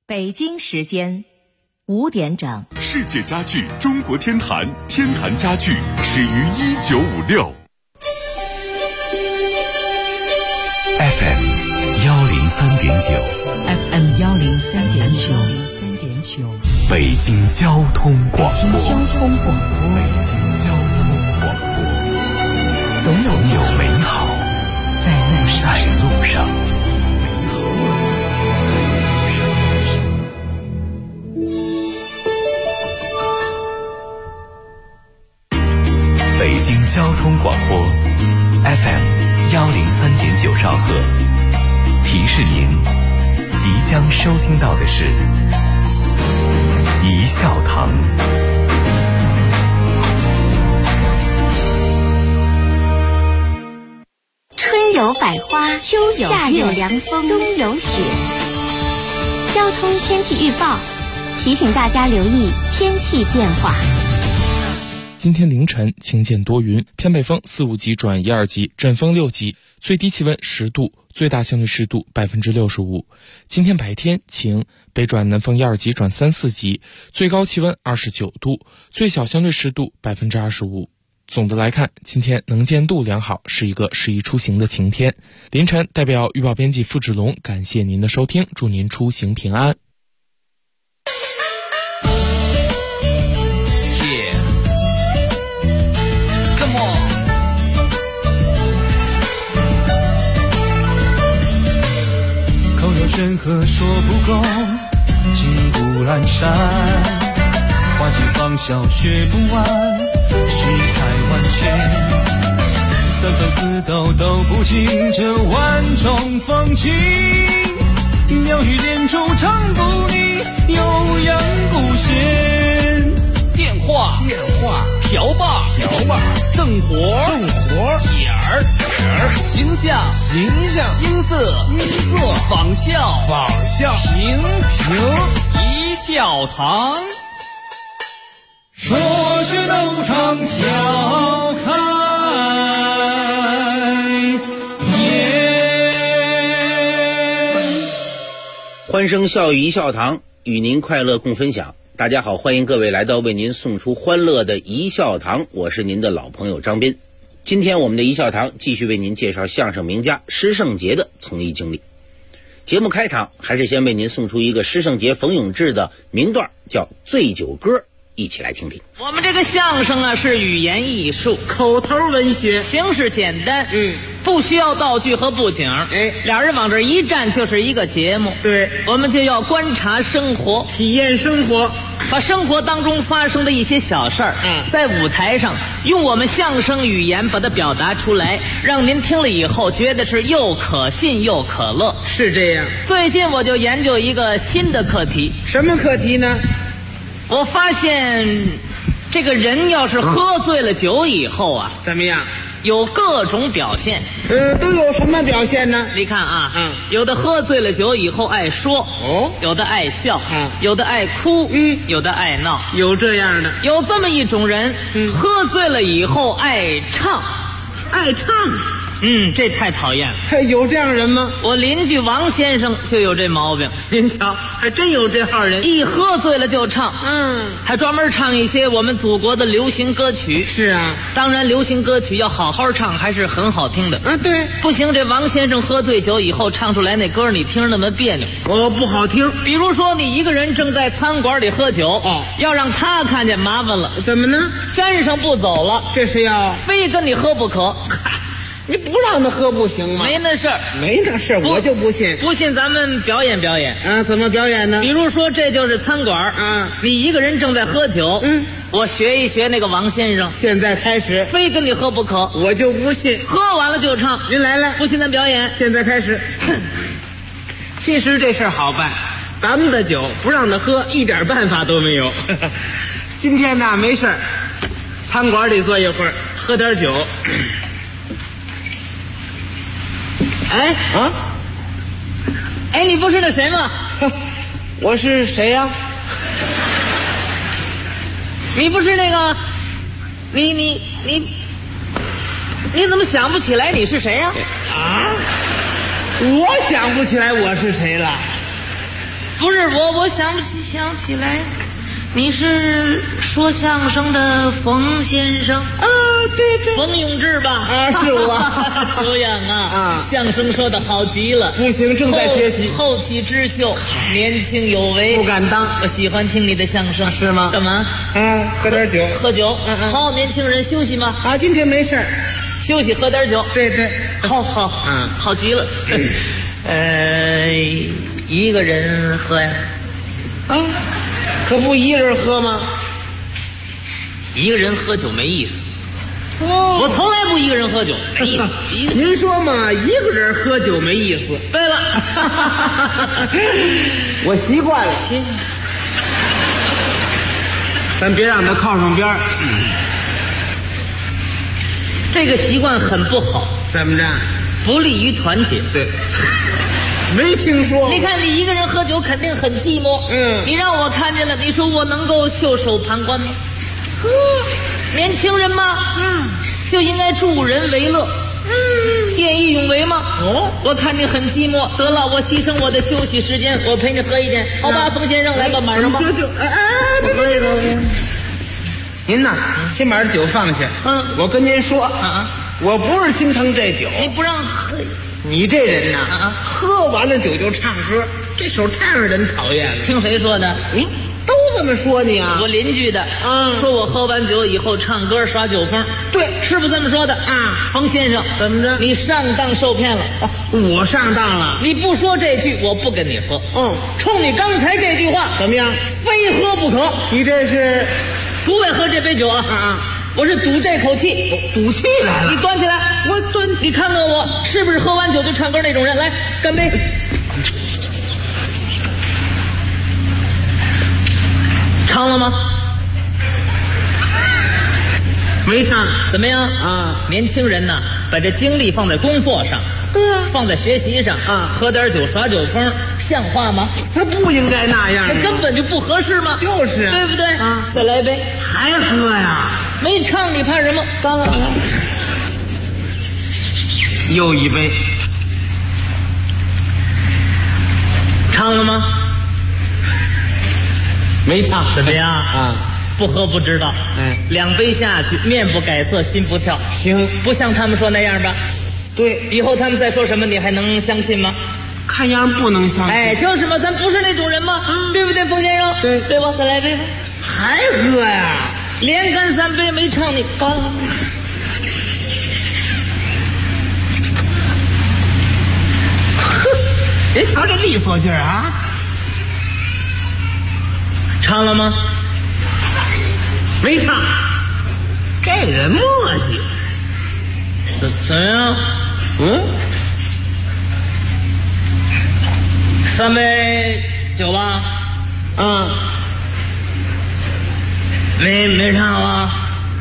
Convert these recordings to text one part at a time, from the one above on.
北京时间5点整。 世界家具中国天坛，天坛家具始于1956。FM 103.9，FM 103.9， 北京交通广播， 北京交通广播，总有美好在路上。 北京交通广播 FM 103.9兆赫，提示您即将收听到的是一笑堂。 春有百花，秋有夏有凉风，冬有雪。交通天气预报提醒大家留意天气变化。 今天凌晨晴间多云，偏北风4、5级转1、2级，阵风6级，最低气温10度，最大相对湿度65%。今天白天晴，北转南风1、2级转3、4级，最高气温29度，最小相对湿度25%。总的来看，今天能见度良好，是一个适宜出行的晴天。凌晨代表预报编辑付志龙感谢您的收听，祝您出行平安。 任何说不够，金谷阑珊，花季芳笑学不完，世态万千，三番四道都不尽这万种风情，妙语连珠唱不腻，悠扬不闲。 电话瓢把正活点儿形象音色仿效平一笑堂， 说是都唱笑开颜。 欢声笑语一笑堂，与您快乐共分享。大家好，欢迎各位来到为您送出欢乐的一笑堂，我是您的老朋友张斌。今天我们的一笑堂继续为您介绍相声名家施圣杰的从艺经历。节目开场还是先为您送出一个施圣杰、冯永志的名段，叫《醉酒歌》，一起来听听。 我们这个相声啊，是语言艺术，口头文学，形式简单，不需要道具和布景，俩人往这一站就是一个节目。对，我们就要观察生活，体验生活，把生活当中发生的一些小事儿，在舞台上用我们相声语言把它表达出来，让您听了以后觉得是又可信又可乐。是这样。最近我就研究一个新的课题。什么课题呢？我发现这个人要是喝醉了酒以后啊，怎么样？有各种表现。都有什么表现呢？你看啊，有的喝醉了酒以后爱说，有的爱笑，有的爱哭，有的爱闹，有这样的。有这么一种人，喝醉了以后爱唱，这太讨厌了。有这样人吗？我邻居王先生就有这毛病。您瞧，还真有这号人，一喝醉了就唱，还专门唱一些我们祖国的流行歌曲。是啊，当然流行歌曲要好好唱还是很好听的。对，不行，这王先生喝醉酒以后唱出来那歌你听着那么别扭，不好听。比如说你一个人正在餐馆里喝酒，要让他看见麻烦了。怎么呢？沾上不走了，这是要非跟你喝不可。你不让他喝不行吗？没那事儿，我就不信。不信咱们表演表演。怎么表演呢？比如说这就是餐馆，你一个人正在喝酒，我学一学那个王先生。现在开始，非跟你喝不可，我就不信。喝完了就唱，您来了，不信咱表演。现在开始。其实这事儿好办，咱们的酒不让他喝，一点办法都没有。今天呢没事儿，餐馆里坐一会儿，喝点酒。你不是那谁吗？我是谁呀？你不是那个，你怎么想不起来你是谁呀？我想不起来我是谁了。 不是我想起来，你是说相声的冯先生啊？对，冯永志吧？ 啊，是我。 久仰啊！相声说的好极了。 不行，正在学习。 后起之秀，年轻有为。 不敢当。 我喜欢听你的相声。 是吗？ 干嘛？ 喝点酒。 喝酒。好，年轻人休息吗？ 啊，今天没事儿， 休息喝点酒。 对。 好，好极了。一个人喝呀？ 可不一个人喝吗？ 一个人喝酒没意思。我从来不一个人喝酒，没意思。 您说嘛，一个人喝酒没意思。 对了， 我习惯了。咱别让他靠上边儿。 这个习惯很不好。 怎么着？ 不利于团结。 对。没听说。 你看，你一个人喝酒肯定很寂寞。你让我看见了，你说我能够袖手旁观吗？年轻人嘛，就应该助人为乐，见义勇为嘛。我看你很寂寞，得了，我牺牲我的休息时间，我陪你喝一点，好吧，冯先生，来吧，满上吧。 您呐，先把这酒放下。我跟您说，我不是心疼这酒， 你不让喝。 你这人呐，喝完了酒就唱歌，这手太让人讨厌了。 听谁说的？ 都这么说你啊？ 我邻居的说我喝完酒以后唱歌耍酒疯。 对， 是不是这么说的冯先生， 怎么着？ 你上当受骗了。 我上当了？ 你不说这句，我不跟你喝。冲你刚才这句话， 怎么样？ 非喝不可。 你这是不为喝这杯酒啊？我是赌这口气， 赌气来了。 你端起来， 我端。 你看看我是不是喝完酒就唱歌那种人？来，干杯！唱了吗？ 没唱。 怎么样年轻人呐，把这精力放在工作上，放在学习上喝点酒耍酒疯，像话吗？ 他不应该那样， 那根本就不合适吗？ 就是啊， 对不对？再来一杯。 还喝呀？ 没唱你怕什么？刚刚又一杯。 唱了吗？ 没唱。 怎么样不喝不知道。2杯下去，面不改色心不跳。 行， 不像他们说那样吧？ 对， 以后他们再说什么你还能相信吗？ 看样不能相信。 就是嘛，咱不是那种人嘛，对不对，冯先生？对吧？再来一杯。 还喝呀？ 连干3杯没唱你干。 别瞧这利索劲儿啊！ 唱了吗？ 没唱。这人磨叽。 怎么样？3杯酒吧？没唱啊？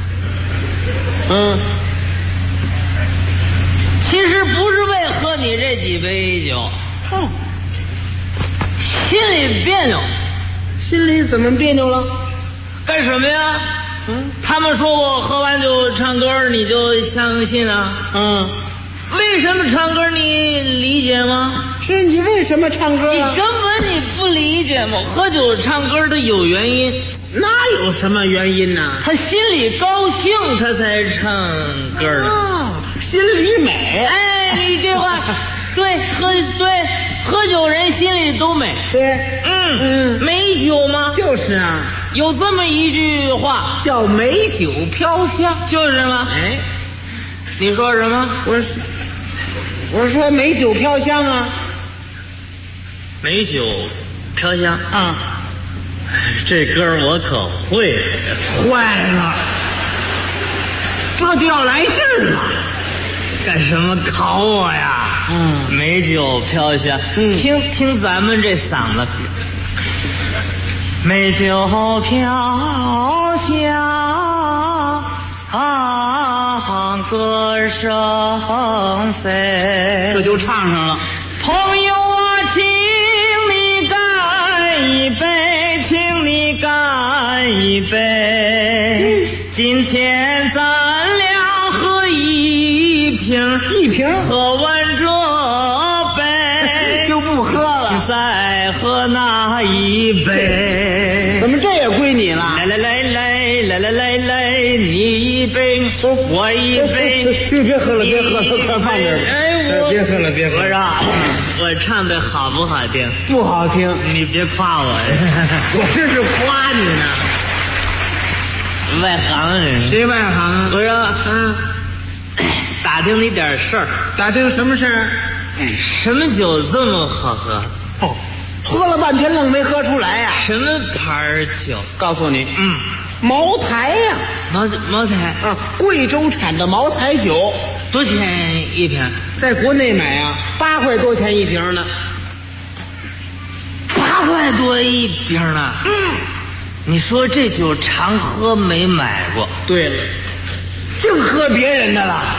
其实不是为喝你这几杯酒，心里别扭。 心里怎么别扭了？ 干什么呀？他们说我喝完酒唱歌，你就相信啊？为什么唱歌你理解吗？ 是你为什么唱歌啊？ 你根本你不理解吗？喝酒唱歌的有原因。 哪有什么原因呢？ 他心里高兴，他才唱歌的。 心里美。 你这话对，喝酒人心里都美。 对， 美酒吗？ 就是啊， 有这么一句话叫美酒飘香， 就是吗？你说什么？ 我说美酒飘香啊。 美酒飘香这歌我可会。 坏了，这就要来劲儿了。 干什么考我呀？美酒飘香。听咱们这嗓子。美酒飘香歌声飞。 这就唱上了。 朋友啊，请你干一杯，请你干一杯。今天咱俩喝一瓶，喝完这杯就不喝了。 再喝喝那一杯。 怎么这也归你了？ 来来来来来来来来，你一杯，我一杯。 别喝了，别喝了，快放这儿。哎，别喝了，别喝了。 我说，我唱的好不好听？ 不好听， 你别夸我， 我这是夸你呢。 外行人。 谁外行？ 我说，打听你点事儿。 打听什么事儿？ 什么酒这么好喝？ 哦，喝了半天愣没喝出来呀。 什么牌酒？ 告诉你，茅台呀， 茅台啊，贵州产的茅台酒， 多钱一瓶？ 在国内买啊，8块多钱一瓶呢。 8块多一瓶呢？你说这酒常喝没买过？ 对了，净喝别人的了。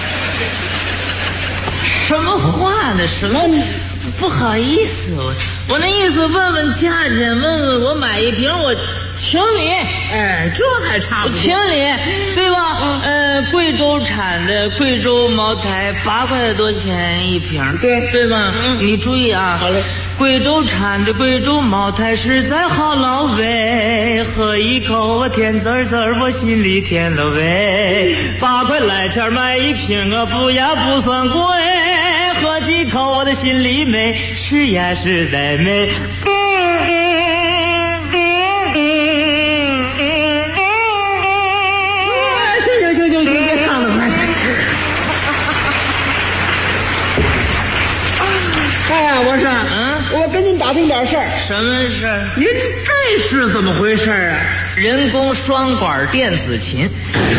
什么话呢？什么？不好意思，我那意思问问价钱，问问我买一瓶我请你。 哎，这还差不多。 我请你，对吧？贵州产的贵州茅台8块多钱一瓶，对吧？你注意啊。 好嘞。 贵州产的贵州茅台实在好老味，喝一口我甜滋滋，我心里甜了味。8块来钱买一瓶，我不呀不算贵，喝几口我的心里美，是呀实在美。 行，别唱了，快！哎呀，我说，我跟您打听点事儿。 什么事儿？ 您这是怎么回事啊？ 人工双管电子琴。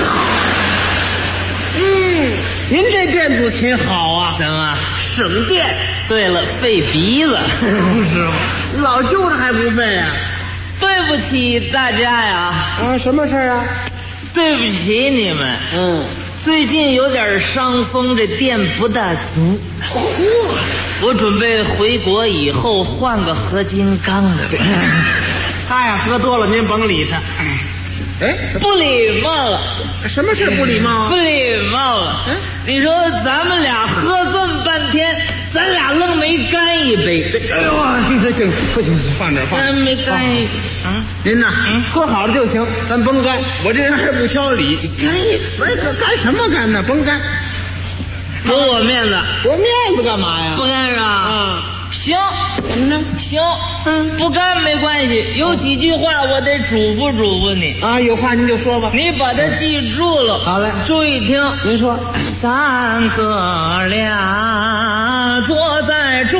您这电子琴好啊， 怎么省电？ 对了，费鼻子。 不是吗？老旧的还不费啊？ 对不起大家呀！ 啊，什么事儿啊？ 对不起你们。最近有点伤风，这电不大足。我准备回国以后换个合金钢的。 他呀，喝多了您甭理他。哎， 不礼貌了。 什么事不礼貌啊？ 不礼貌了。你说咱们俩喝这么半天，咱俩愣没干一杯。 哎呦，行，不行，放这儿，放这儿。 没干一。 您呐，喝好了就行，咱甭干。我这人还不挑理。干什么干呢？甭干。 给我面子。 我面子干嘛呀？ 不干是吧？行， 怎么着？ 行，不干没关系。有几句话我得嘱咐嘱咐你啊，有话您就说吧。 你把它记住了。 好嘞， 注意听。 您说， 咱哥俩坐在桌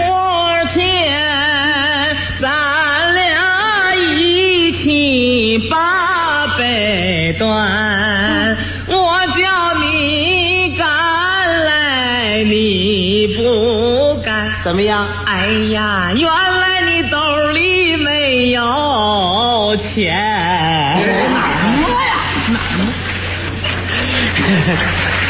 前，咱俩一起把杯端。我叫你干来，你不干。 怎么样？ 哎呀，原来你兜里没有钱。 哪儿摸呀？哪儿摸？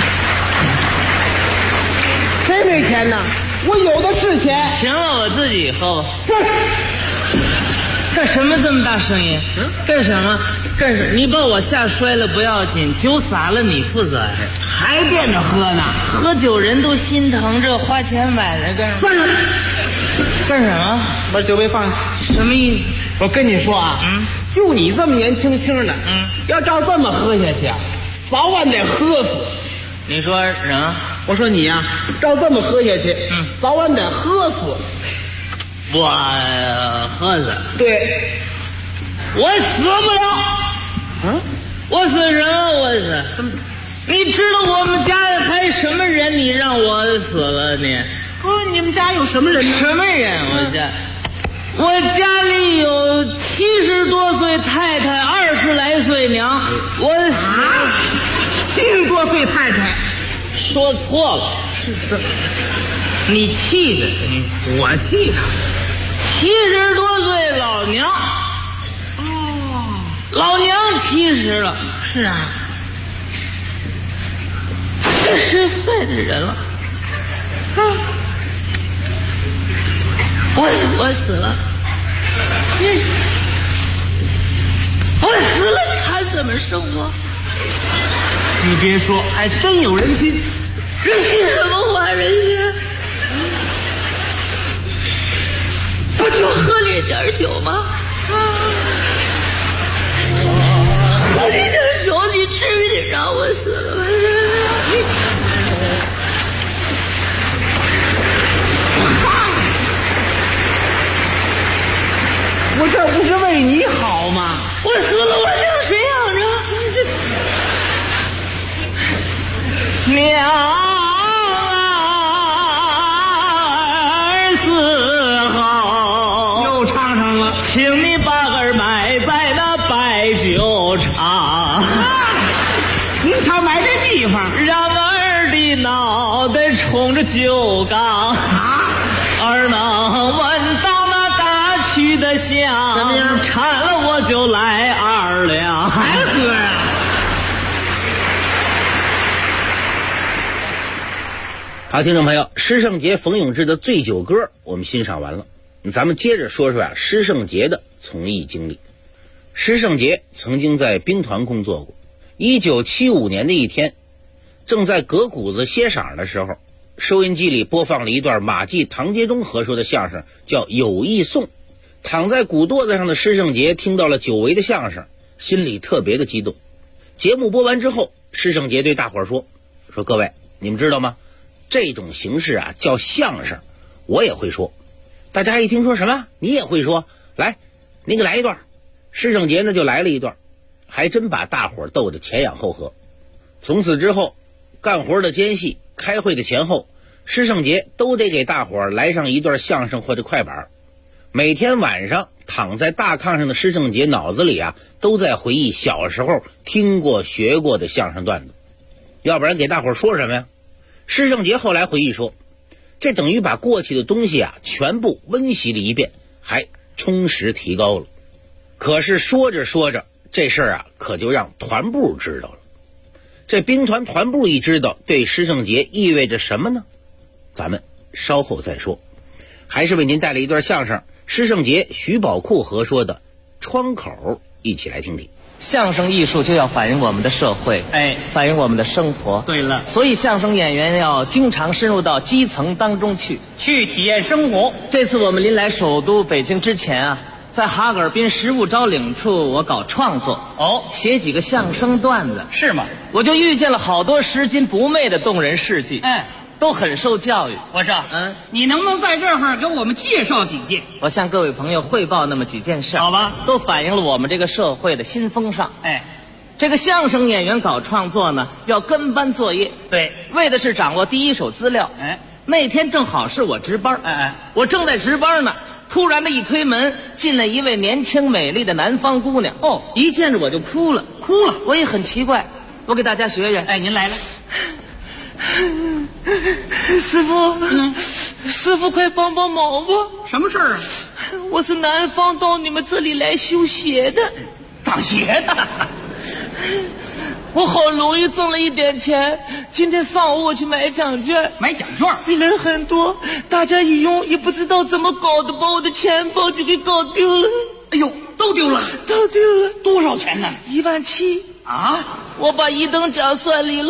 谁没钱呢？我有的是钱。 行了，我自己喝吧。干什么这么大声音？干什么？干什么？你把我吓摔了不要紧，酒洒了你负责呀。 还惦着喝呢？ 喝酒人都心疼，这花钱买来干什么？ 放下！ 干什么？ 把酒杯放下。 什么意思？ 我跟你说啊，就你这么年轻的，要照这么喝下去啊，早晚得喝死。 你说什么？ 我说你呀，照这么喝下去，早晚得喝死。 我喝死？ 对， 我死不了。我死什么？我死？你知道我们家里还什么人？你让我死了你？ 你们家有什么人呢？ 什么人？我家里有70多岁太太，20来岁娘。我死 70多岁太太， 说错了。你气的， 我气他。 70多岁老娘。老娘70了。 是啊 ，40岁的人了。我死了。我死了，他怎么生活？ 你别说，还真有人心。 人心什么话？人心？不我就喝你点酒吗？喝你点酒，你至于得让我死了吗？ 我这不是为你好吗？ 我死了，我让谁养着？娘儿死后， 又唱上了。 请你把儿埋在那白酒厂。 你瞧埋这地方， 让儿的脑袋冲着酒缸，儿能闻到那大曲的香。 怎么样？ 馋了我就来2两， 还喝呀？ 好，听众朋友，施圣杰、冯永志的《醉酒歌》我们欣赏完了，咱们接着说说施圣杰的从艺经历。施圣杰曾经在兵团工作过。1975年的一天，正在革谷子歇晌的时候，收音机里播放了一段马季、唐杰忠合说的相声，叫《友谊颂》。躺在骨垛子上的施圣杰听到了久违的相声，心里特别的激动。节目播完之后，施圣杰对大伙儿说各位，你们知道吗？这种形式啊叫相声，我也会说。大家一听说什么你也会说，来，你给来一段。施圣杰呢就来了一段，还真把大伙儿逗得前仰后合。从此之后，干活的间隙、开会的前后，施圣杰都得给大伙儿来上一段相声或者快板。每天晚上躺在大炕上的施圣杰脑子里啊都在回忆小时候听过学过的相声段子，要不然给大伙儿说什么呀？施圣杰后来回忆说，这等于把过去的东西啊全部温习了一遍，还充实提高了。可是说着说着，这事儿啊可就让团部知道了。这兵团团部一知道，对施圣杰意味着什么呢？咱们稍后再说。还是为您带来一段相声，施圣杰、徐宝库合说的《窗口》，一起来听听。 相声艺术就要反映我们的社会，反映我们的生活。 对了， 所以相声演员要经常深入到基层当中去体验生活。 这次我们临来首都北京之前啊，在哈尔滨食物招领处我搞创作，写几个相声段子。 是吗？ 我就遇见了好多拾金不昧的动人事迹，都很受教育。 我说，你能不能在这儿给我们介绍几件？ 我向各位朋友汇报那么几件事， 好吧？ 都反映了我们这个社会的新风尚。这个相声演员搞创作呢，要跟班作业， 对， 为的是掌握第一手资料。那天正好是我值班，我正在值班呢，突然的一推门，进来一位年轻美丽的南方姑娘。一见着我就哭了。我也很奇怪，我给大家学学。 您来了。 师傅，快帮帮忙吧！ 什么事儿啊？ 我是南方到你们这里来修鞋的， 当鞋的。 我好容易挣了一点钱，今天上午我去买奖券，人很多，大家一用也不知道怎么搞的，把我的钱包就给搞丢了。 哎呦，都丢了！多少钱呢 ？17000 啊！ 我把1等奖算离了。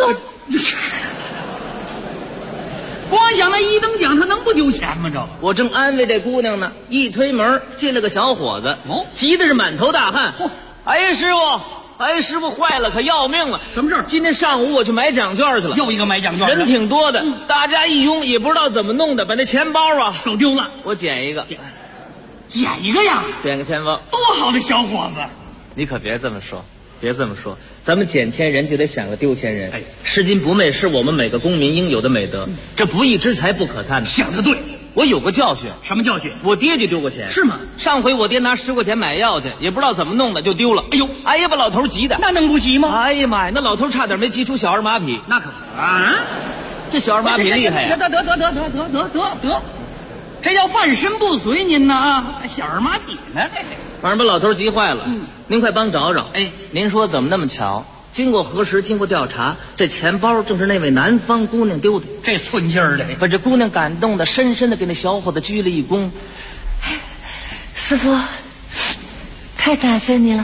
光想那1等奖，他能不丢钱吗？这我正安慰这姑娘呢，一推门进了个小伙子，急的是满头大汗。师傅，坏了，可要命了！ 什么事儿？ 今天上午我去买奖券去了， 又一个买奖券， 人挺多的，大家一拥也不知道怎么弄的，把那钱包啊搞丢了。 我捡一个呀， 捡个钱包， 多好的小伙子！ 你可别这么说，咱们捡钱人就得想个丢钱人。拾金不昧是我们每个公民应有的美德，这不义之财不可贪。 想得对， 我有个教训。 什么教训？ 我爹就丢过钱。 是吗？ 上回我爹拿10块钱买药去，也不知道怎么弄的就丢了。哎呀，把老头急的。 那能不急吗？ 哎呀妈呀，那老头差点没急出小儿马匹。 那可不啊！ 这小儿马匹厉害呀！ 得，这叫半身不遂您呢啊！小儿马匹呢？ 反正把老头急坏了。您快帮找找。您说怎么那么巧？经过核实，经过调查，这钱包正是那位南方姑娘丢的。 这寸劲儿的， 把这姑娘感动的，深深的给那小伙子鞠了一躬。师傅，太感谢你了，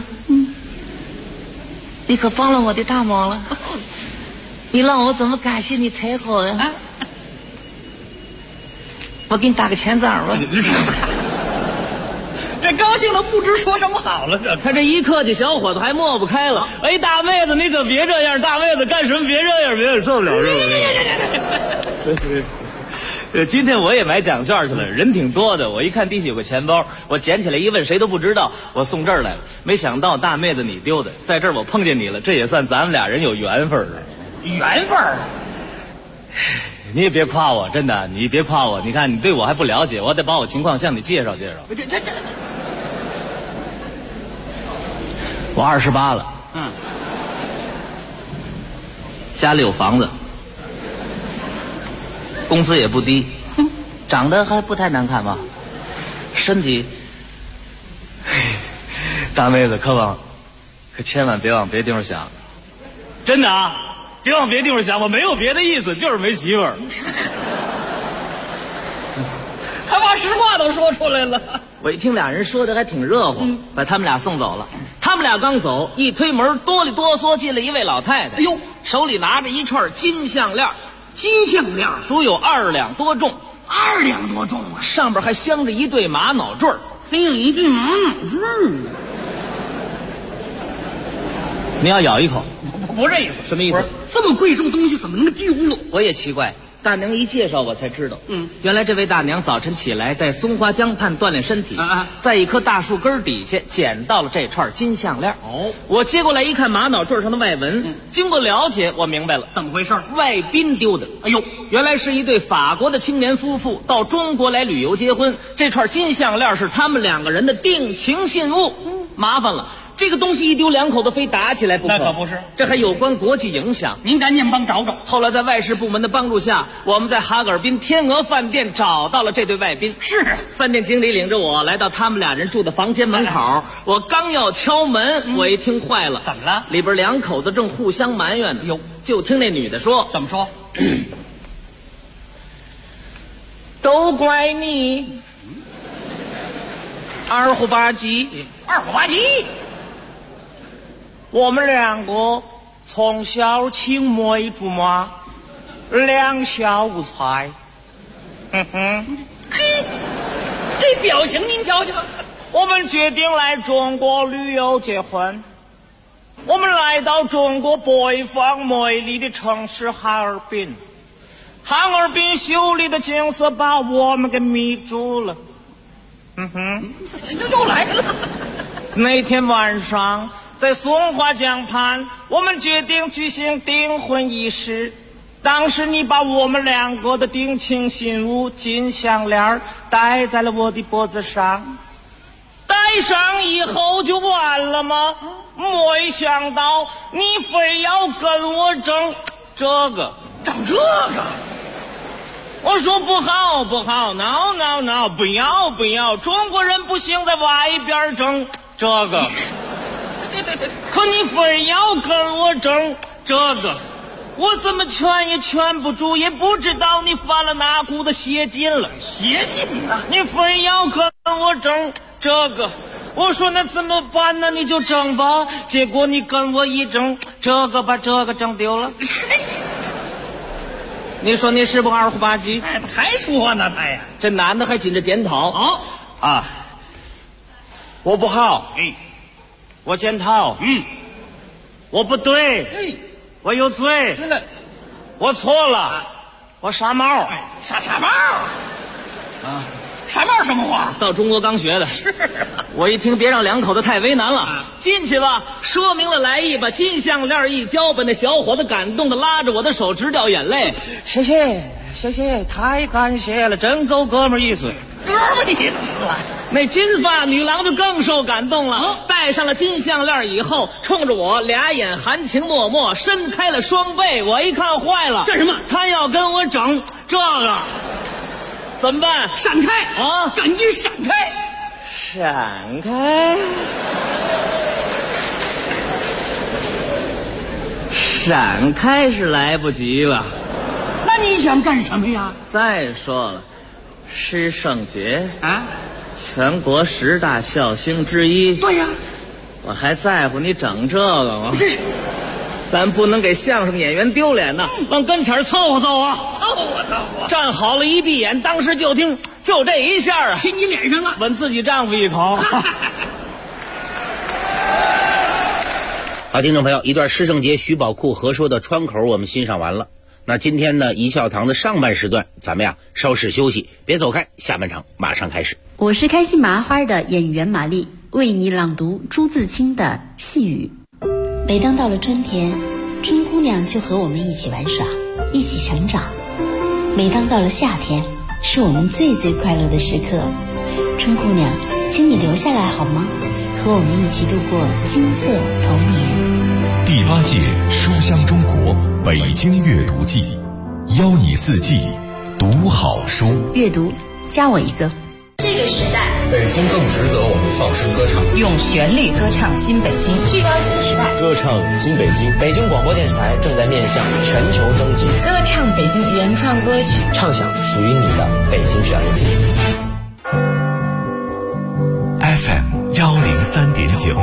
你可帮了我的大忙了。你让我怎么感谢你才好呀？我给你打个钱掌吧。 这高兴的不知说什么好了。他这一客气，小伙子还抹不开了。哎，大妹子，你可别这样，大妹子干什么别这样，别受不了这。今天我也买奖券去了，人挺多的。我一看地下有个钱包，我捡起来一问，谁都不知道，我送这儿来了。没想到大妹子你丢的，在这儿我碰见你了，这也算咱们俩人有缘分了。缘分？你也别夸我，真的，你别夸我。你看你对我还不了解，我得把我情况向你介绍介绍。我28了，家里有房子，工资也不低，长得还不太难看吧，身体，大妹子可千万别往别地方想，真的啊，别往别地方想，我没有别的意思，就是没媳妇儿。他把实话都说出来了。我一听俩人说的还挺热乎，把他们俩送走了。他们俩刚走，一推门，哆里哆嗦进了一位老太太。哎呦，手里拿着一串金项链，金项链足有2两多重，2两多重啊！上边还镶着一对玛瑙坠儿，还有一对玛瑙坠儿。你要咬一口？不这意思。什么意思？这么贵重东西怎么能丢了？我也奇怪。大娘一介绍我才知道，原来这位大娘早晨起来在松花江畔锻炼身体，在一棵大树根底下捡到了这串金项链。我接过来一看玛瑙坠上的外纹，经过了解，我明白了怎么回事。外宾丢的。哎呦，原来是一对法国的青年夫妇到中国来旅游结婚，这串金项链是他们2个人的定情信物。麻烦了。这个东西一丢，2口子非打起来不可。那可不是，这还有关国际影响。您赶紧帮找找。后来在外事部门的帮助下，我们在哈格尔滨天鹅饭店找到了这对外宾。是，饭店经理领着我来到他们俩人住的房间门口，我刚要敲门，我一听坏了，怎么了？里边2口子正互相埋怨呢。哟，就听那女的说，怎么说？都怪你，二虎吧唧，二虎吧唧。我们2个从小青梅竹马，2小无猜。嘿，这表情您瞧瞧。我们决定来中国旅游结婚。我们来到中国北方美丽的城市哈尔滨，哈尔滨秀丽的景色把我们给迷住了。又来了。那天晚上。在松花江畔，我们决定举行订婚仪式。当时你把我们2个的定情信物金项链戴在了我的脖子上，戴上以后就完了吗？没想到你非要跟我争这个。争这个？我说不好不好 ，no， 不要，中国人不行，在外边争这个。可你非要跟我争这个，我怎么劝也劝不住，也不知道你犯了哪股子邪劲了。邪劲啊！你非要跟我争这个，我说那怎么办呢？你就争吧。结果你跟我一争，这个把这个争丢了。你说你是不是二虎吧唧？哎，还说呢，他呀，这男的还紧着检讨。啊，我不好。我检讨，我不对，我有罪，我错了，我傻帽，傻帽，傻帽什么话？到中国刚学的。是，我一听别让2口子太为难了，进去吧，说明了来意，把金项链一交，把那小伙子感动的拉着我的手直掉眼泪。谢谢，太感谢了，真够哥们儿意思。哥们儿意思啊！那金发女郎就更受感动了，戴上了金项链以后，冲着我俩眼含情脉脉，伸开了双臂。我一看坏了，干什么？他要跟我整这个，怎么办？闪开啊！赶紧闪开！闪开！闪开是来不及了。那你想干什么呀？再说了，师圣节啊，全国10大孝星之一。对呀，我还在乎你整这个吗？咱不能给相声演员丢脸呐，往跟前凑合凑合，凑合。站好了，一闭眼，当时就听就这一下啊， 亲你脸上了， 吻自己丈夫一口。 好，听众朋友，一段施圣杰、徐宝库合说的窗口我们欣赏完了。那今天呢，一笑堂的上半时段咱们稍事休息，别走开，下半场马上开始。 我是开心麻花的演员玛丽，为你朗读朱自清的细雨。每当到了春天，春姑娘就和我们一起玩耍，一起成长。每当到了夏天，是我们最最快乐的时刻。春姑娘，请你留下来好吗？和我们一起度过金色童年。 第8届书香中国北京阅读季，邀你四季读好书。 阅读，加我一个。 这个时代， 北京更值得我们放声歌唱， 用旋律歌唱新北京，聚焦新时代， 歌唱新北京。北京广播电视台正在面向全球征集， 歌唱北京原创歌曲， 唱响属于你的北京旋律。 FM 103.9，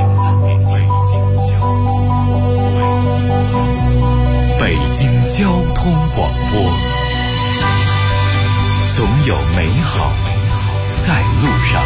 北京交通广播，总有美好在路上。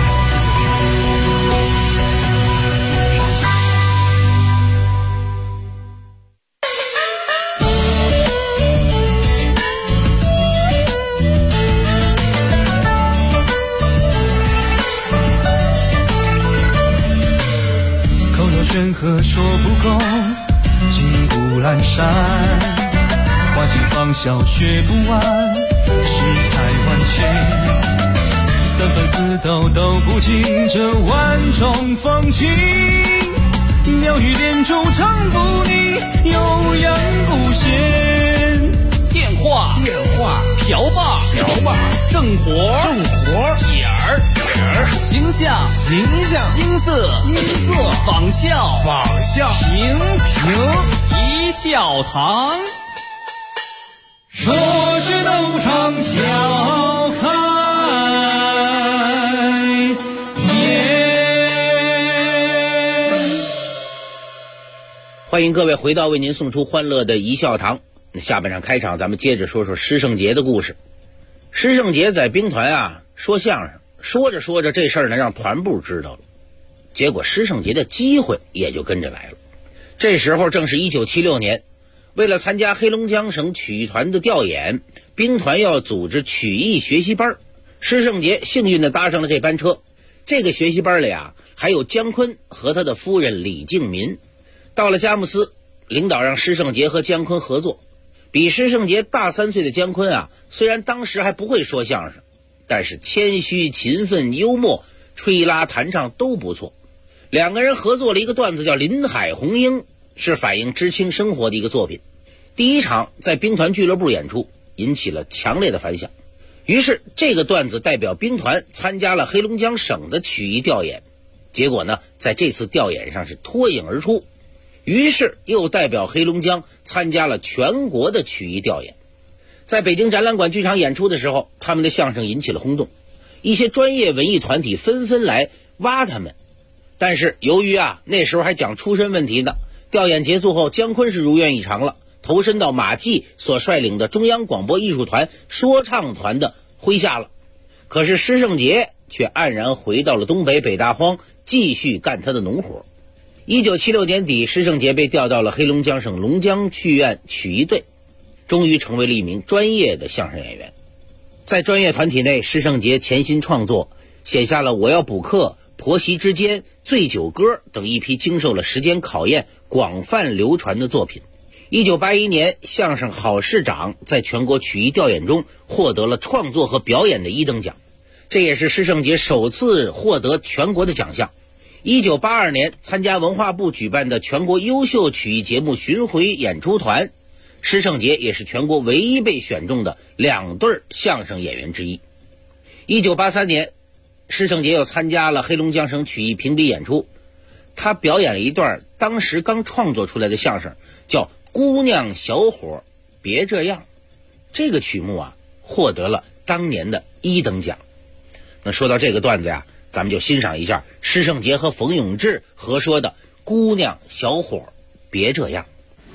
口若悬河说不够，金谷阑珊，花尽芳笑学不完，世态万千。三番四道道不尽这万种风情，鸟语连珠唱不腻，悠扬不闲。 电话瓢把正活点儿形象音色仿效平一笑堂， 说是斗场笑看。 欢迎各位回到为您送出欢乐的一笑堂。下半场开场，咱们接着说说施圣杰的故事。施圣杰在兵团说相声，说着说着这事儿呢让团部知道了，结果施圣杰的机会也就跟着来了。这时候正是1976年，为了参加黑龙江省曲艺团的调研，兵团要组织曲艺学习班，施圣杰幸运地搭上了这班车。这个学习班里还有姜昆和他的夫人李静民。到了佳木斯，领导让施圣杰和姜昆合作。比施圣杰大3岁的姜昆虽然当时还不会说相声，但是谦虚、勤奋、幽默，吹拉弹唱都不错。两个人合作了一个段子叫《林海红英》，是反映知青生活的一个作品。第一场在兵团俱乐部演出，引起了强烈的反响。于是这个段子代表兵团参加了黑龙江省的曲艺调研，结果呢在这次调研上是脱颖而出，于是又代表黑龙江参加了全国的曲艺调研。在北京展览馆剧场演出的时候，他们的相声引起了轰动，一些专业文艺团体纷纷来挖他们。但是由于那时候还讲出身问题呢，调研结束后，姜昆是如愿以偿了，投身到马季所率领的中央广播艺术团说唱团的麾下了。可是施圣杰却黯然回到了东北北大荒，继续干他的农活。1976年底，施圣杰被调到了黑龙江省龙江剧院曲艺队，终于成为了一名专业的相声演员。在专业团体内，施圣杰潜心创作，写下了《我要补课》《婆媳之间》《醉酒歌》等一批经受了时间考验、广泛流传的作品。1981年，相声好市长在全国曲艺调研中获得了创作和表演的1等奖，这也是施圣杰首次获得全国的奖项。1982年，参加文化部举办的全国优秀曲艺节目巡回演出团，施圣杰也是全国唯一被选中的2对相声演员之一。1983年，施圣杰又参加了黑龙江省曲艺评比演出，他表演了一段当时刚创作出来的相声，叫《姑娘小伙别这样》。这个曲目获得了当年的1等奖。那说到这个段子咱们就欣赏一下施圣杰和冯永志合说的《姑娘小伙别这样》。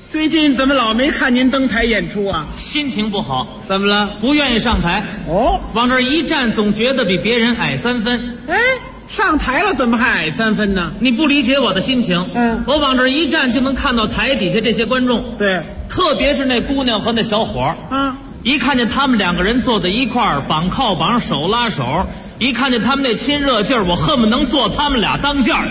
最近怎么老没看您登台演出啊？ 心情不好。 怎么了？ 不愿意上台。 哦， 往这儿一站，总觉得比别人矮3分。 哎，上台了怎么还矮3分呢？ 你不理解我的心情。我往这儿一站，就能看到台底下这些观众。 对， 特别是那姑娘和那小伙儿。一看见他们2个人坐在一块儿，绑靠绑，手拉手，一看见他们那亲热劲儿，我恨不能坐他们俩当间儿。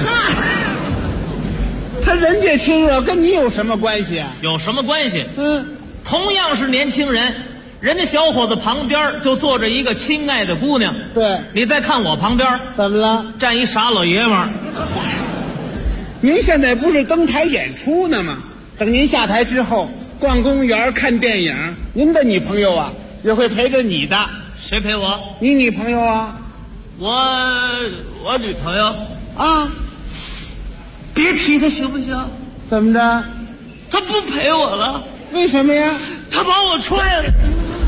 他人家亲热跟你有什么关系啊？ 有什么关系？同样是年轻人，人家小伙子旁边就坐着一个亲爱的姑娘。 对， 你再看我旁边， 怎么了？ 站一傻老爷们儿。 您现在不是登台演出呢吗？等您下台之后，逛公园、看电影，您的女朋友啊也会陪着你的。 谁陪我？ 你女朋友啊？ 我女朋友啊。 别提他行不行？ 怎么着？ 他不陪我了。 为什么呀？ 他把我踹了。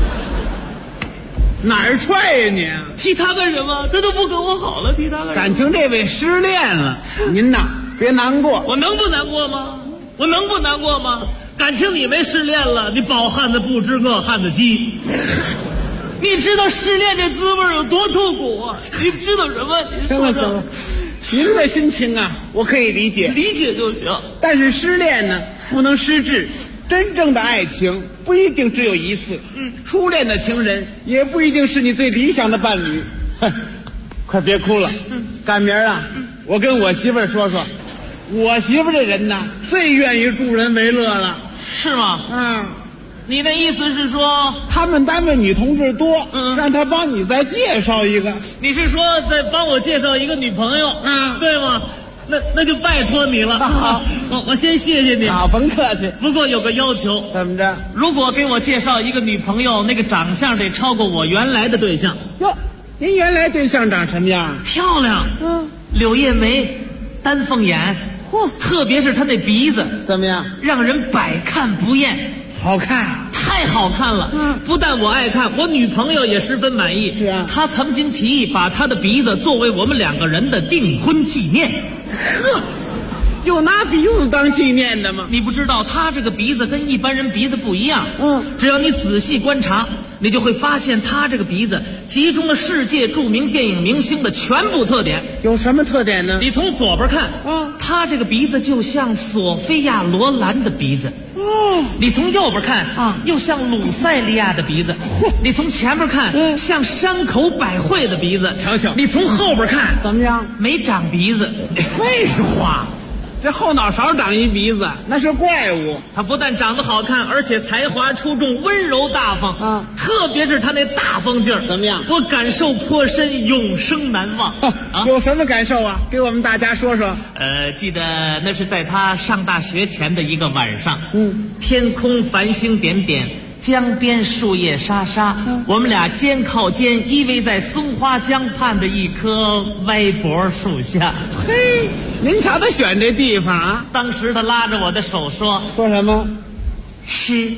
哪儿踹呀你？ 提他干什么？他都不跟我好了，提他干什么？ 感情这位失恋了，您呐别难过。 我能不难过吗？我能不难过吗？感情你没失恋了，你饱汉子不知饿汉子饥。你知道失恋这滋味有多痛苦啊？你知道什么？ 行了行了。您的心情啊，我可以理解， 理解就行。 但是失恋呢，不能失志。真正的爱情不一定只有一次，初恋的情人也不一定是你最理想的伴侣。快别哭了，赶明儿啊，我跟我媳妇儿说说，我媳妇儿这人呢，最愿意助人为乐了。 是吗？你的意思是说， 他们单位女同志多，让他帮你再介绍一个。 你是说再帮我介绍一个女朋友，对吗？那就拜托你了。好，我先谢谢你。 好，甭客气。 不过有个要求。 怎么着？ 如果给我介绍一个女朋友，那个长相得超过我原来的对象。 哟，您原来对象长什么样？ 漂亮。柳叶眉，丹凤眼。特别是她那鼻子怎么样？ 让人百看不厌。 好看， 太好看了。不但我爱看，我女朋友也十分满意。 是啊， 她曾经提议把她的鼻子作为我们2个人的订婚纪念。 呵，有拿鼻子当纪念的吗？ 你不知道，她这个鼻子跟一般人鼻子不一样。只要你仔细观察，你就会发现她这个鼻子集中了世界著名电影明星的全部特点。 有什么特点呢？ 你从左边看，她这个鼻子就像索菲亚·罗兰的鼻子。你从右边看又像鲁塞利亚的鼻子。你从前边看，像山口百惠的鼻子。 瞧瞧， 你从后边看， 怎么样？ 没长鼻子。 废话，这后脑勺长一鼻子，那是怪物。 他不但长得好看，而且才华出众，温柔大方。特别是他那大方劲儿， 怎么样？ 我感受颇深，永生难忘。 有什么感受啊？给我们大家说说。 记得那是在他上大学前的一个晚上。天空繁星点点，江边树叶沙沙。我们俩肩靠肩依偎在松花江畔的一棵歪脖树下。 嘿，您瞧他选这地方啊！ 当时他拉着我的手说什么？ 诗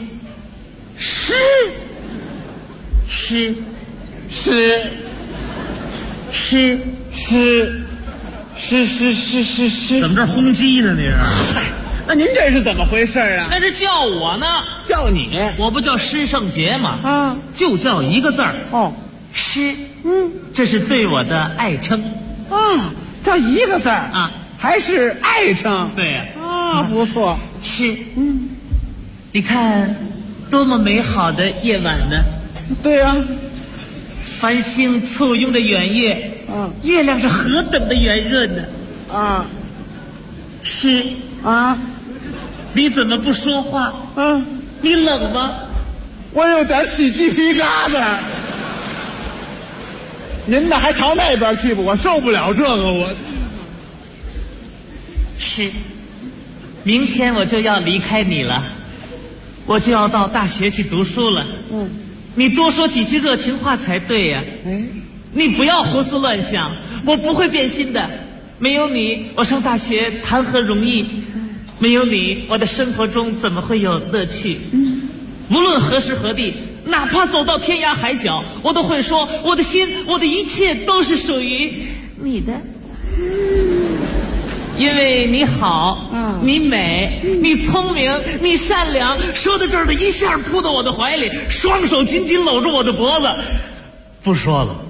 怎么这轰鸡呢？你是？ 那您这是怎么回事啊？ 那是叫我呢。 叫你？ 我不叫施圣杰吗？就叫一个字儿。诗。这是对我的爱称。 叫一个字儿啊，还是爱称？ 对呀。 不错。 诗。你看，多么美好的夜晚呢？ 对呀。 繁星簇拥着圆月，月亮是何等的圆润呢？诗。你怎么不说话？你冷吗？ 我有点起鸡皮疙瘩。您呢还朝那边去吧，我受不了这个。我是，明天我就要离开你了，我就要到大学去读书了。你多说几句热情话才对呀。你不要胡思乱想，我不会变心的。没有你，我上大学谈何容易？没有你，我的生活中怎么会有乐趣？无论何时何地，哪怕走到天涯海角，我都会说，我的心，我的一切都是属于你的。 因为你好，你美，你聪明，你善良。说到这儿，他一下扑到我的怀里，双手紧紧搂住我的脖子，不说了。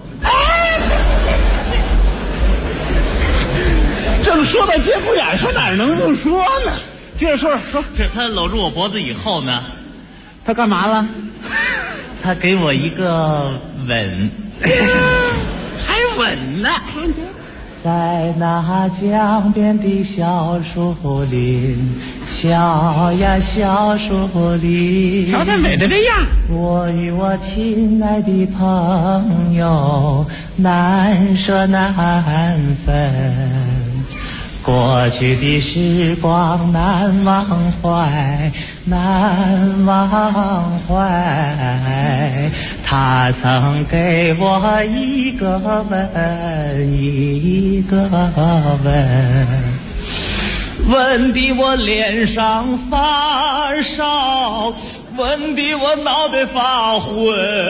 正说到节骨眼上，哪能不说呢？接着说。 这他搂住我脖子以后呢， 他干嘛了？ 他给我一个吻， 还吻呢。 在那江边的小树林，小呀小树林， 瞧他美的这样。 我与我亲爱的朋友难舍难分，过去的时光难忘怀，难忘怀。他曾给我一个吻，一个吻，吻的我脸上发烧，吻的我脑袋发昏，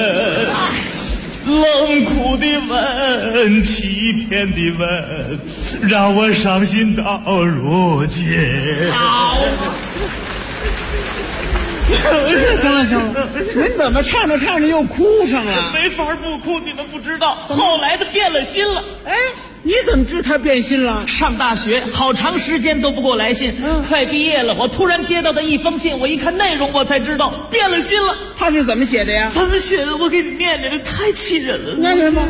冷酷的吻，欺骗的吻，让我伤心到如今。 行了，您怎么唱着唱着又哭上了？ 没法不哭，你们不知道。后来他变了心了。 哎，你怎么知他变心了？ 上大学好长时间都不给我来信，快毕业了，我突然接到的一封信，我一看内容，我才知道变了心了。 他是怎么写的呀？ 怎么写的？我给你念念，这太气人了。 念念吧。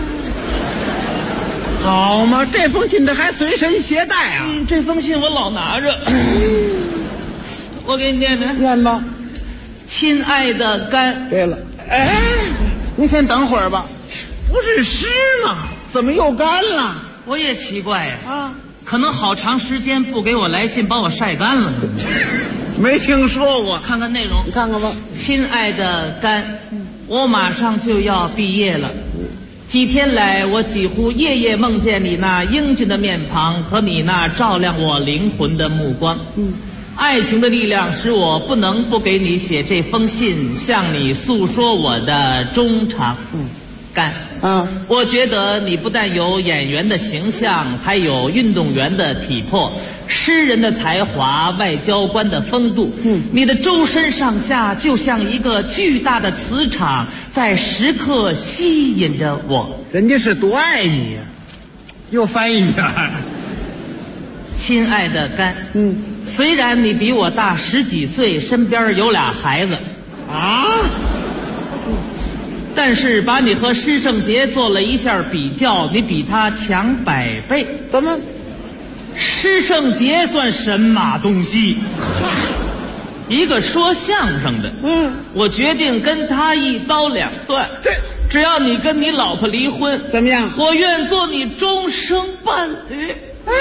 好嘛，这封信他还随身携带啊？ 这封信我老拿着。我给你念念。 念吧。 亲爱的甘。 对了，哎，您先等会儿吧。不是诗吗？怎么又干了？ 我也奇怪呀。可能好长时间不给我来信，把我晒干了。 没听说过。 看看内容。 你看看吧。 亲爱的甘，我马上就要毕业了。几天来，我几乎夜夜梦见你那英俊的面庞和你那照亮我灵魂的目光。爱情的力量使我不能不给你写这封信，向你诉说我的衷肠。甘，我觉得你不但有演员的形象，还有运动员的体魄，诗人的才华，外交官的风度。你的周身上下就像一个巨大的磁场，在时刻吸引着我。 人家是多爱你呀！又翻一遍。 亲爱的甘，虽然你比我大10几岁，身边有俩孩子，但是把你和施圣杰做了一下比较，你比他强100倍。 怎么？ 施圣杰算神马东西？一个说相声的，我决定跟他一刀两断。只要你跟你老婆离婚， 怎么样？ 我愿做你终生伴侣。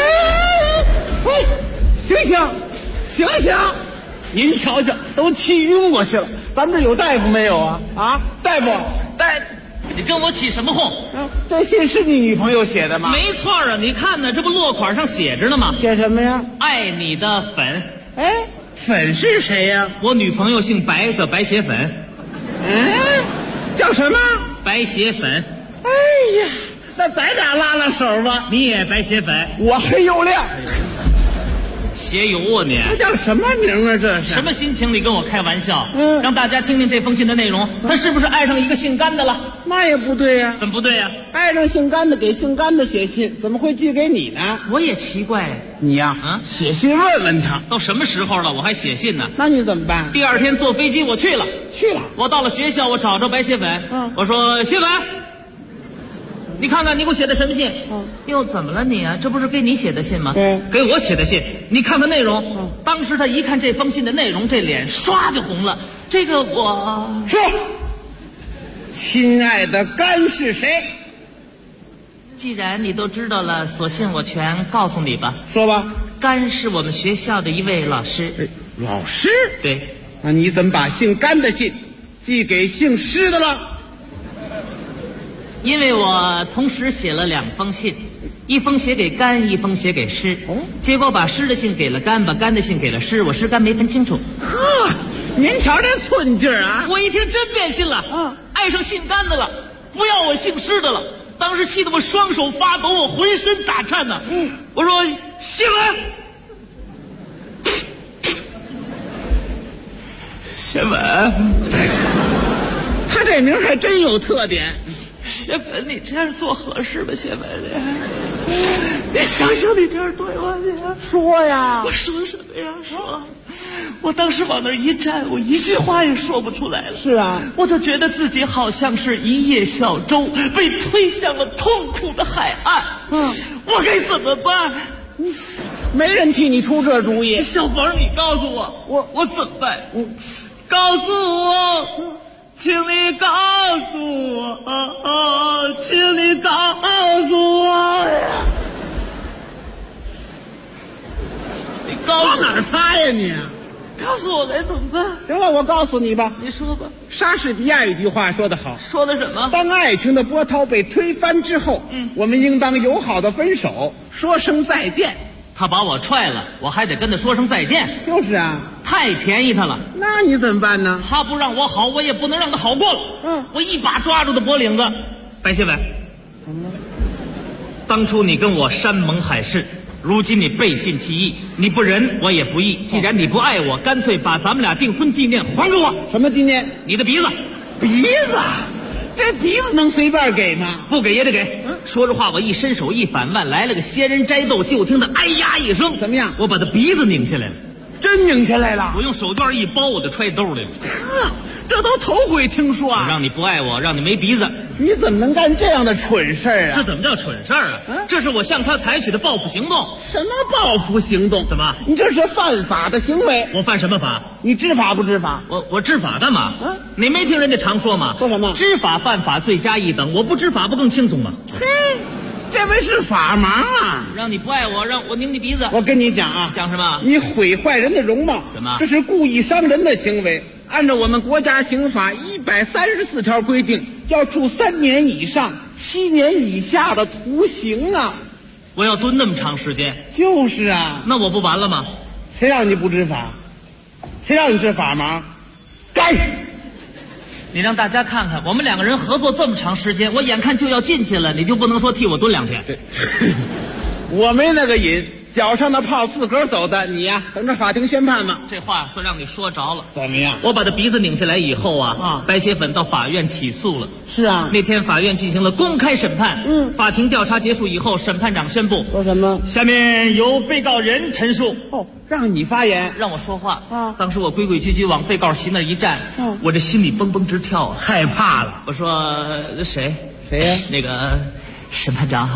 行，您瞧瞧，都气晕过去了。咱们这有大夫没有啊？大夫， 你跟我起什么哄？ 这信是你女朋友写的吗？ 没错啊，你看呢，这不落款上写着呢吗？ 写什么呀？ 爱你的粉。 哎，粉是谁呀？ 我女朋友姓白，叫白血粉。 叫什么？ 白血粉。 哎呀，那咱俩拉拉手吧。 你也白血粉， 我黑又亮。 血友啊你！ 这叫什么名啊？这是什么心情？你跟我开玩笑？让大家听听这封信的内容。他是不是爱上一个姓甘的了？ 那也不对呀。 怎么不对呀？ 爱上姓甘的给姓甘的写信，怎么会寄给你呢？ 我也奇怪。 你呀，写信问问他。 都什么时候了，我还写信呢？ 那你怎么办？ 第二天坐飞机我去了。我到了学校，我找着白血粉。我说血粉，你看看你给我写的什么信？哟，怎么了你啊？这不是给你写的信吗？ 对， 给我写的信。你看看内容。当时他一看这封信的内容，这脸唰就红了。这个我说，亲爱的甘是谁？ 既然你都知道了，索性我全告诉你吧。 说吧。 甘是我们学校的一位老师。 老师？ 对。 那你怎么把姓甘的信寄给姓施的了？ 因为我同时写了2封信，一封写给甘，一封写给施。结果把施的信给了甘，把甘的信给了施，我施甘没分清楚。 呵，您瞧这寸劲儿啊！ 我一听真变心了，爱上姓甘的了，不要我姓施的了。当时气得我双手发抖，我浑身打颤呢。我说新闻。 谢粉， 他这名还真有特点。 谢粉，你这样做合适吗？谢粉，你想想你这样对我，你说呀， 我说什么呀？说，我当时往那儿一站，我一句话也说不出来了。 是啊， 我就觉得自己好像是一叶小舟，被推向了痛苦的海岸。我该怎么办？ 没人替你出这主意。 小冯，你告诉我，我怎么办？告诉我。请你告诉我，请你告诉我呀！你往哪儿擦呀你？ 告诉我该怎么办？ 行了，我告诉你吧。 你说吧。 莎士比亚一句话说得好， 说的什么？ 当爱情的波涛被推翻之后，我们应当友好的分手，说声再见。 他把我踹了，我还得跟他说声再见。 就是啊， 太便宜他了。 那你怎么办呢？ 他不让我好，我也不能让他好过了。我一把抓住他脖领子。白谢伟， 怎么了？ 当初你跟我山盟海誓，如今你背信弃义，你不仁我也不义。既然你不爱我，干脆把咱们俩订婚纪念还给我。 什么纪念？ 你的鼻子。 鼻子？这鼻子能随便给吗？ 不给也得给。说着话，我一伸手一反腕，来了个仙人摘豆，就听他哎呀一声， 怎么样？ 我把他鼻子拧下来了。 真拧下来了？ 我用手绢一包，我就揣兜里了。 这都头回听说啊！ 让你不爱我，让你没鼻子， 你怎么能干这样的蠢事儿啊？ 这怎么叫蠢事儿啊？这是我向他采取的报复行动。 什么报复行动？ 怎么？ 你这是犯法的行为。 我犯什么法？ 你知法不知法？ 我知法干嘛？你没听人家常说吗？ 说什么？ 知法犯法，罪加一等。我不知法不更轻松吗？ 嘿，这位是法盲啊！ 让你不爱我，让我拧你鼻子。 我跟你讲啊， 讲什么？ 你毁坏人的容貌， 怎么？ 这是故意伤人的行为。按照我们国家刑法134条规定，要处3年以上7年以下的徒刑啊！ 我要蹲那么长时间？ 就是啊， 那我不完了吗？ 谁让你不知法？谁让你是法盲？该！ 你让大家看看，我们两个人合作这么长时间，我眼看就要进去了，你就不能说替我蹲2天？ 对，我没那个瘾。脚上的泡自个儿走的，你呀，等着法庭宣判吧。 这话算让你说着了。 怎么样？ 我把他鼻子拧下来以后啊，白血粉到法院起诉了。 是啊， 那天法院进行了公开审判。法庭调查结束以后，审判长宣布说什么？ 下面由被告人陈述。 让你发言， 让我说话啊！当时我规规矩矩往被告席那儿一站，我这心里蹦蹦直跳， 害怕了。 我说谁呀？ 那个审判长。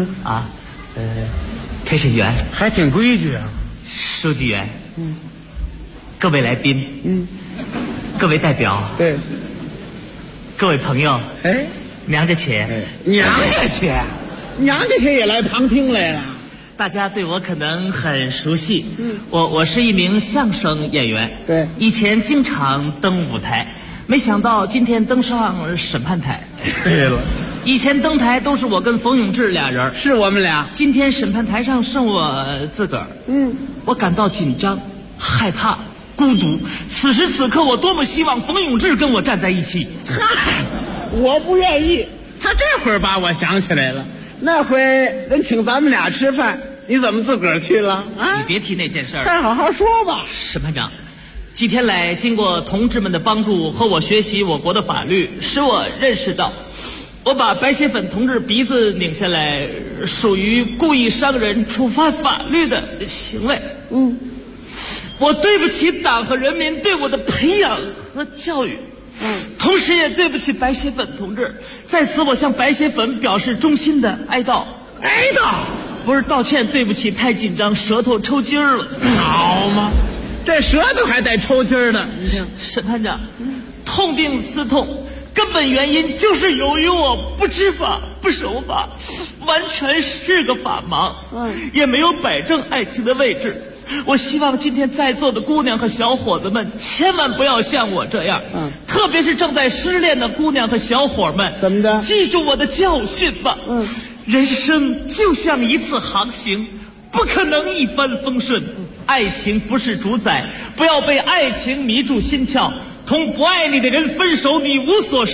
陪审员还挺规矩啊， 书记员，各位来宾，各位代表， 对， 各位朋友，娘家且， 娘家且，娘家且也来旁听来了。 大家对我可能很熟悉，我是一名相声演员， 对， 以前经常登舞台，没想到今天登上审判台。 对了。 以前登台都是我跟冯永志俩人， 是我们俩。 今天审判台上剩我自个儿，我感到紧张、害怕、孤独。此时此刻，我多么希望冯永志跟我站在一起。 嗨，我不愿意。他这会儿把我想起来了，那回人请咱们俩吃饭，你怎么自个儿去了啊？ 你别提那件事儿， 快好好说吧。 审判长，几天来，经过同志们的帮助和我学习我国的法律，使我认识到。我把白血粉同志鼻子拧下来，属于故意伤人、触犯法律的行为。我对不起党和人民对我的培养和教育，同时也对不起白血粉同志。在此，我向白血粉表示衷心的哀悼。 哀悼？ 不是道歉，对不起，太紧张，舌头抽筋儿了。 好嘛，这舌头还带抽筋儿的。你听， 审判长，痛定思痛。根本原因就是由于我不知法不守法，完全是个法盲，也没有摆正爱情的位置。我希望今天在座的姑娘和小伙子们千万不要像我这样，特别是正在失恋的姑娘和小伙们， 怎么的？ 记住我的教训吧。人生就像一次航行，不可能一帆风顺。爱情不是主宰，不要被爱情迷住心窍。同不爱你的人分手，你无所失；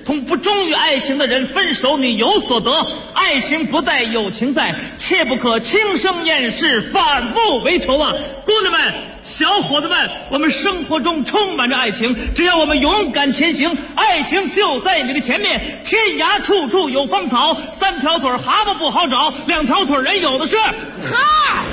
同不忠于爱情的人分手，你有所得。爱情不在，有情在，切不可轻生厌世，反复为仇啊！姑娘们，小伙子们，我们生活中充满着爱情，只要我们勇敢前行，爱情就在你的前面。天涯处处有芳草，3条腿蛤蟆不好找，2条腿人有的是。 哈！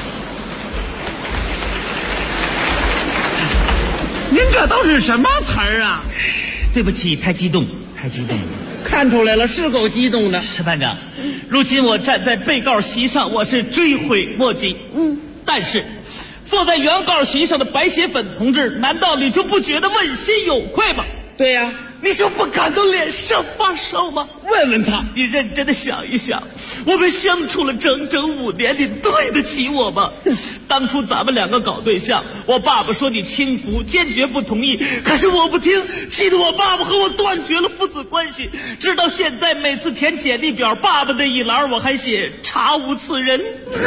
您这都是什么词儿啊？ 对不起，太激动。 看出来了，是够激动的。 石班长，如今我站在被告席上，我是追悔莫及。但是坐在原告席上的白血粉同志，难道你就不觉得问心有愧吗？ 对呀， 你就不感到脸上发烧吗？ 问问他， 你认真的想一想，我们相处了整整5年，你对得起我吗？当初咱们2个搞对象，我爸爸说你轻浮，坚决不同意，可是我不听，气得我爸爸和我断绝了父子关系。直到现在，每次填简历表，爸爸那一栏我还写查无此人。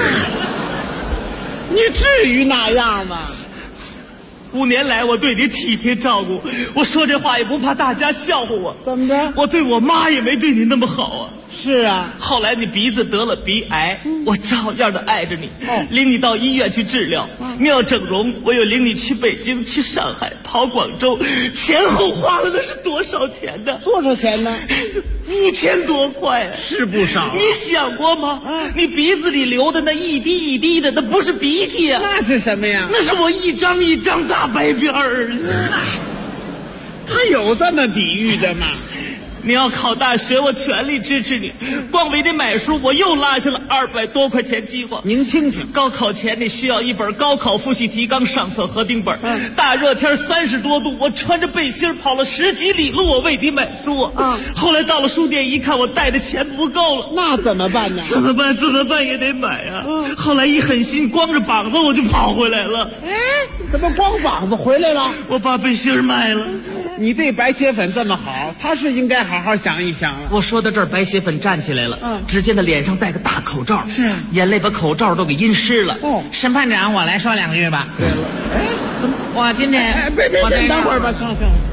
你至于那样吗 ？5年来我对你体贴照顾，我说这话也不怕大家笑话我。 怎么着？ 我对我妈也没对你那么好啊。 是啊， 后来你鼻子得了鼻癌，我照样的爱着你，领你到医院去治疗。你要整容，我又领你去北京、去上海、跑广州，前后花了那是多少钱呢？ 多少钱呢 ？5000多块， 是不少。 你想过吗？你鼻子里流的那一滴一滴的，那不是鼻涕啊， 那是什么呀？ 那是我一张一张大白辫儿。 他有这么比喻的吗？ 你要考大学，我全力支持你。光为你买书，我又落下了200多块钱计划。 您听听， 高考前你需要一本高考复习提纲上册核定本。大热天30多度，我穿着背心跑了10几里路，我为你买书啊。后来到了书店一看，我带的钱不够了， 那怎么办呢？ 怎么办也得买啊。后来一狠心，光着膀子我就跑回来了。 怎么光膀子回来了？ 我把背心卖了。 你对白血粉这么好，他是应该好好想一想了。 我说到这儿，白血粉站起来了，只见他脸上戴个大口罩， 是啊， 眼泪把口罩都给阴湿了。 审判长，我来说2句吧。 对了， 怎么？我今天别等会儿吧，行。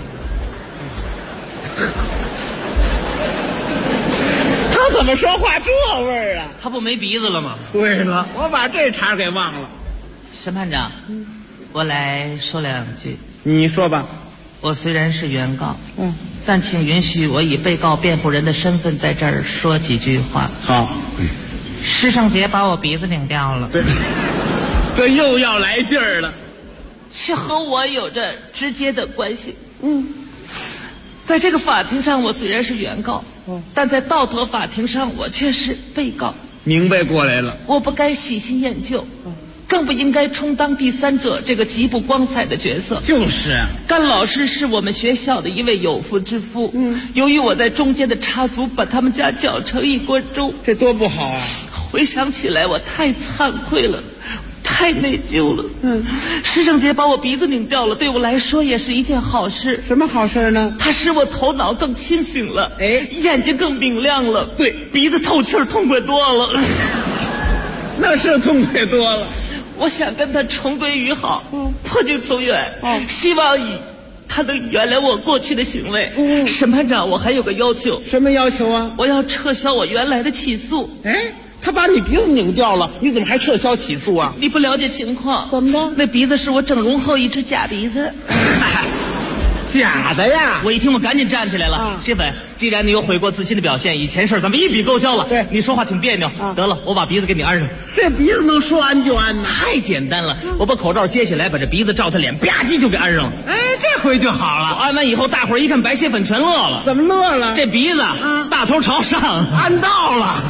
他怎么说话这味儿啊？ 他不没鼻子了吗？ 对了，我把这茬给忘了。 审判长，我来说2句。 你说吧。 我虽然是原告，但请允许我以被告辩护人的身份在这儿说几句话。 好。 施圣杰把我鼻子拧掉了， 这又要来劲儿了， 却和我有着直接的关系。在这个法庭上，我虽然是原告，但在道德法庭上，我却是被告。 明白过来了， 我不该喜新厌旧。更不应该充当第三者这个极不光彩的角色。 就是啊， 甘老师是我们学校的一位有妇之夫，由于我在中间的插足，把他们家搅成一锅粥， 这多不好啊！ 回想起来，我太惭愧了，太内疚了。施圣杰把我鼻子拧掉了，对我来说也是一件好事。 什么好事呢？ 它使我头脑更清醒了，眼睛更明亮了， 对， 鼻子透气儿痛快多了。 那是痛快多了。 我想跟他重归于好，破镜重圆，希望他能原谅我过去的行为。审判长，我还有个要求。 什么要求啊？ 我要撤销我原来的起诉。 他把你鼻子拧掉了，你怎么还撤销起诉啊？ 你不了解情况。 怎么了？ 那鼻子是我整容后一只假鼻子。 假的呀！ 我一听，我赶紧站起来了。谢粉，既然你有悔过自新的表现，以前事咱们一笔勾销了。 对， 你说话挺别扭。得了，我把鼻子给你安上。 这鼻子能说安就安呢？ 太简单了，我把口罩揭下来，把这鼻子照他脸，吧唧就给安上了。 这回就好了。 我安完以后，大伙儿一看白血粉全乐了。 怎么乐了？ 这鼻子大头朝上， 安到了。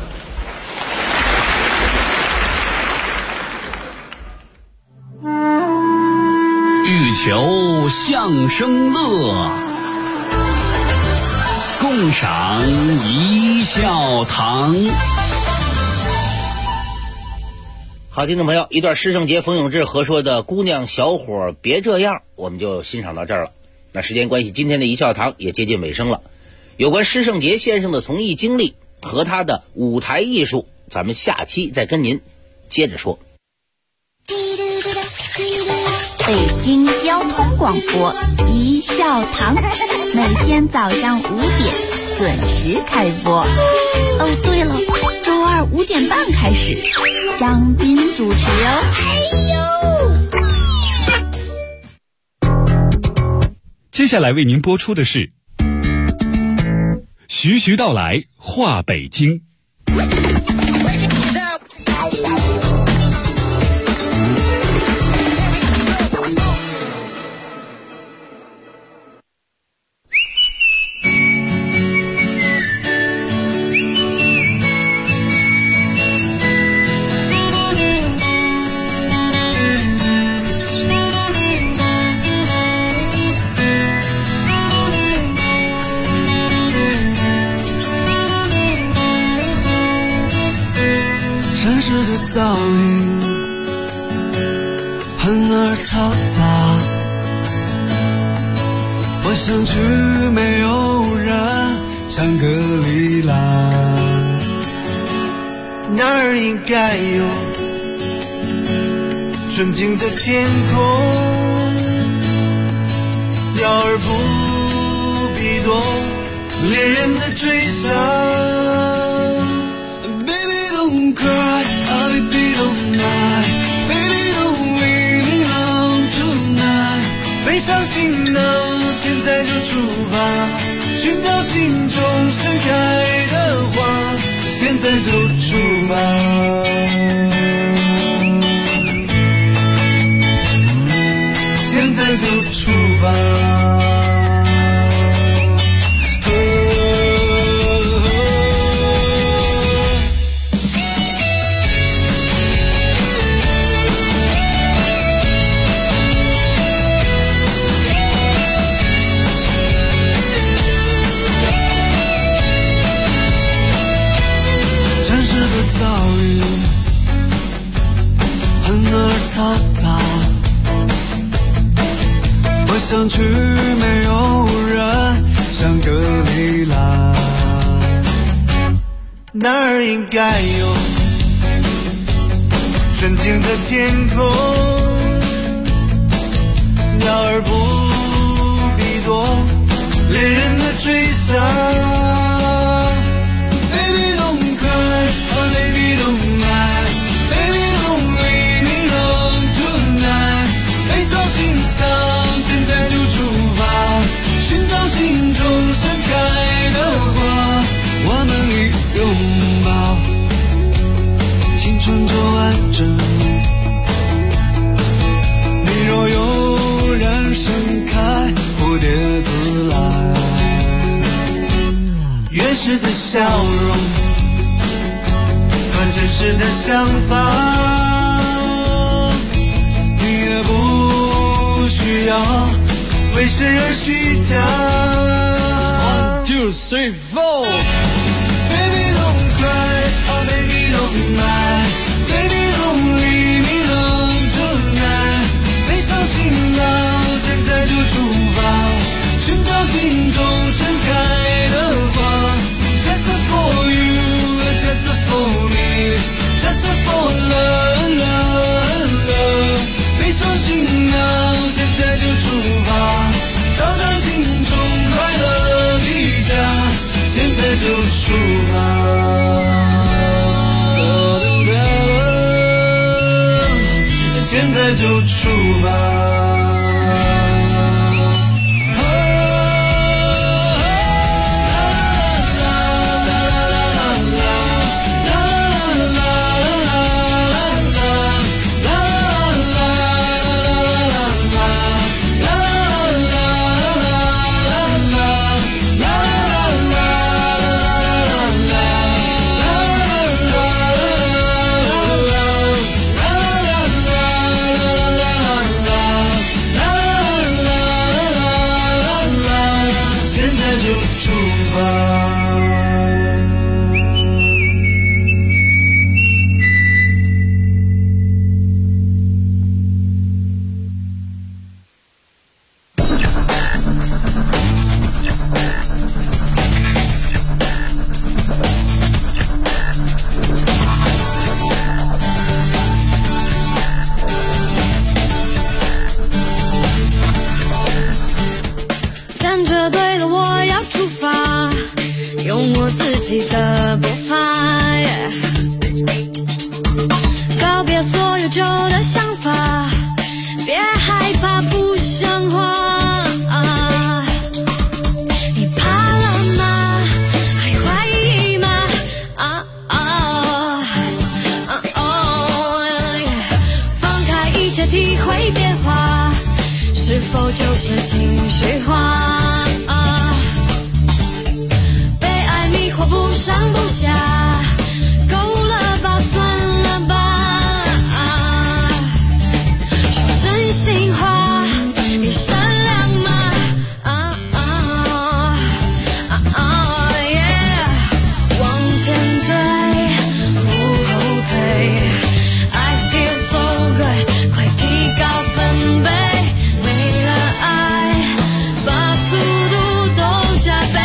欲求相声乐，共赏一笑堂。 好，听众朋友，一段施圣杰、冯永志合说的《姑娘小伙别这样》，我们就欣赏到这儿了。那时间关系，今天的一笑堂也接近尾声了。有关施圣杰先生的从艺经历和他的舞台艺术，咱们下期再跟您接着说。 北京交通广播一笑堂。 每天早上5点准时开播。哦，对了，周二5点半开始，张斌主持哦。 接下来为您播出的是徐徐道来话北京。 城市的噪音很而嘈杂，我想去没有人，香格里拉，那儿应该有纯净的天空，鸟儿不必多恋人的追杀。Don't cry, oh baby don't lie, baby don't leave me alone tonight。 背上行囊，现在就出发，寻找心中盛开的花，现在就出发，现在就出发。噪音很而嘈杂，我想去没有人，香格里拉，那儿应该有纯净的天空，鸟儿不必多恋人的追杀。Baby don't cry, oh baby don't lie, baby don't leave me alone tonight。 背上行囊，现在就出发，寻找心中盛开的花，我们一拥抱，青春就完整。你若有人盛开，蝴蝶自来，原始的笑容和真实的想法，你也不需要为谁而虚假。1, 2, 3, 4 Baby don't cry, oh baby don't lie, baby don't leave me alone tonight。 背上行囊，现在就出发，寻找心中盛开的花。Just for you, just for me, just for love, love, love。 背上行囊，现在就出发，到达心中快乐的家，现在就出发，现在就出发。 悠久的想法，别害怕不像话。你怕了吗？还怀疑吗？放开一切，体会变化，是否就是情绪化？被爱迷惑不上不下，够了吧，算了吧。说真心话，你善良吗？往前追，不后退。I feel so good， 快提高分贝。为了爱，把速度都加倍。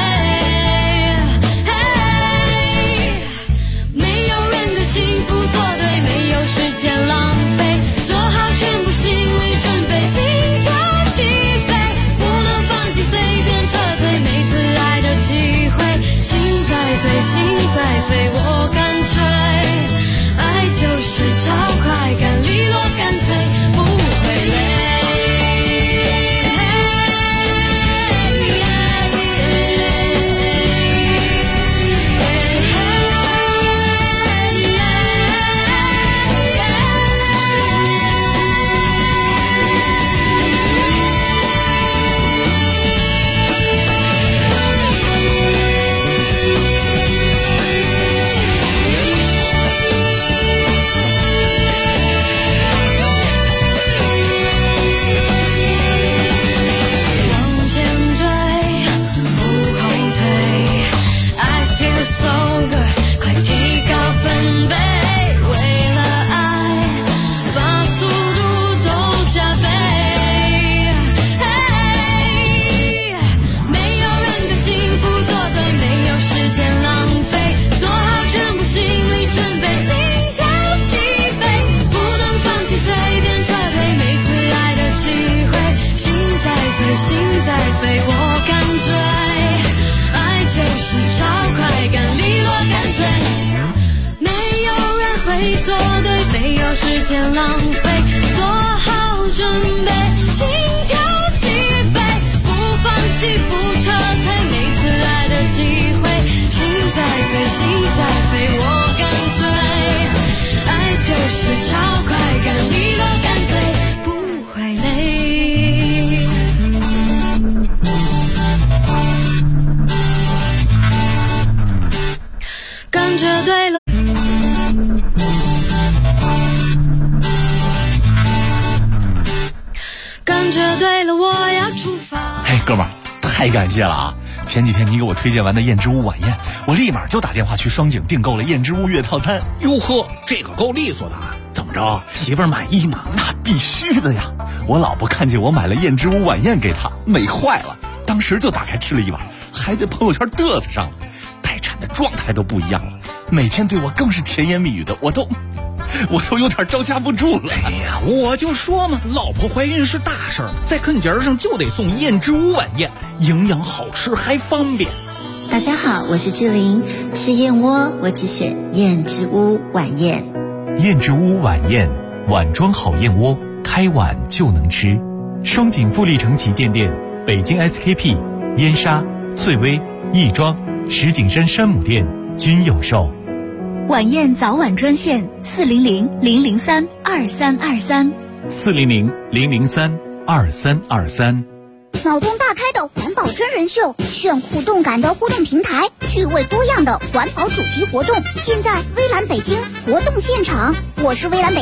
没有人的幸福做对，没有时间浪费，做好全部心理准备，心跳起飞，不能放弃，随便撤退，每次来的机会，心在飞，心在飞，我干脆，爱就是超快感，利落干脆，不会累。做对，没有时间浪费，做好准备，心跳起飞，不放弃，不撤退，每次来的机会，心在飞，心在飞，我干脆，爱就是超快感，利落干脆，不会累。感觉对了。感觉对了，我要出发。 嘿，哥们儿，太感谢了啊！前几天你给我推荐完的燕之屋晚宴，我立马就打电话去双井订购了燕之屋月套餐。 哟呵，这个够利索的，怎么着，媳妇儿满意吗？ 那必须的呀！我老婆看见我买了燕之屋晚宴给她，美坏了，当时就打开吃了一碗，还在朋友圈嘚瑟上了。待产的状态都不一样了，每天对我更是甜言蜜语的，我都有点招架不住了。 哎呀，我就说嘛，老婆怀孕是大事儿，在跟节上就得送燕之屋晚宴，营养好吃还方便。 大家好，我是志玲，吃燕窝我只选燕之屋晚宴。 燕之屋晚宴，碗装好燕窝，开碗就能吃。双井富力城旗舰店、北京 SKP、燕莎、翠微、亦庄、石景山山姆店均有售。 晚宴早晚专线400-003-2323 400-003-2323。 脑洞大开的环保真人秀，炫酷动感的互动平台，趣味多样的环保主题活动，尽在微蓝北京活动现场。我是微蓝北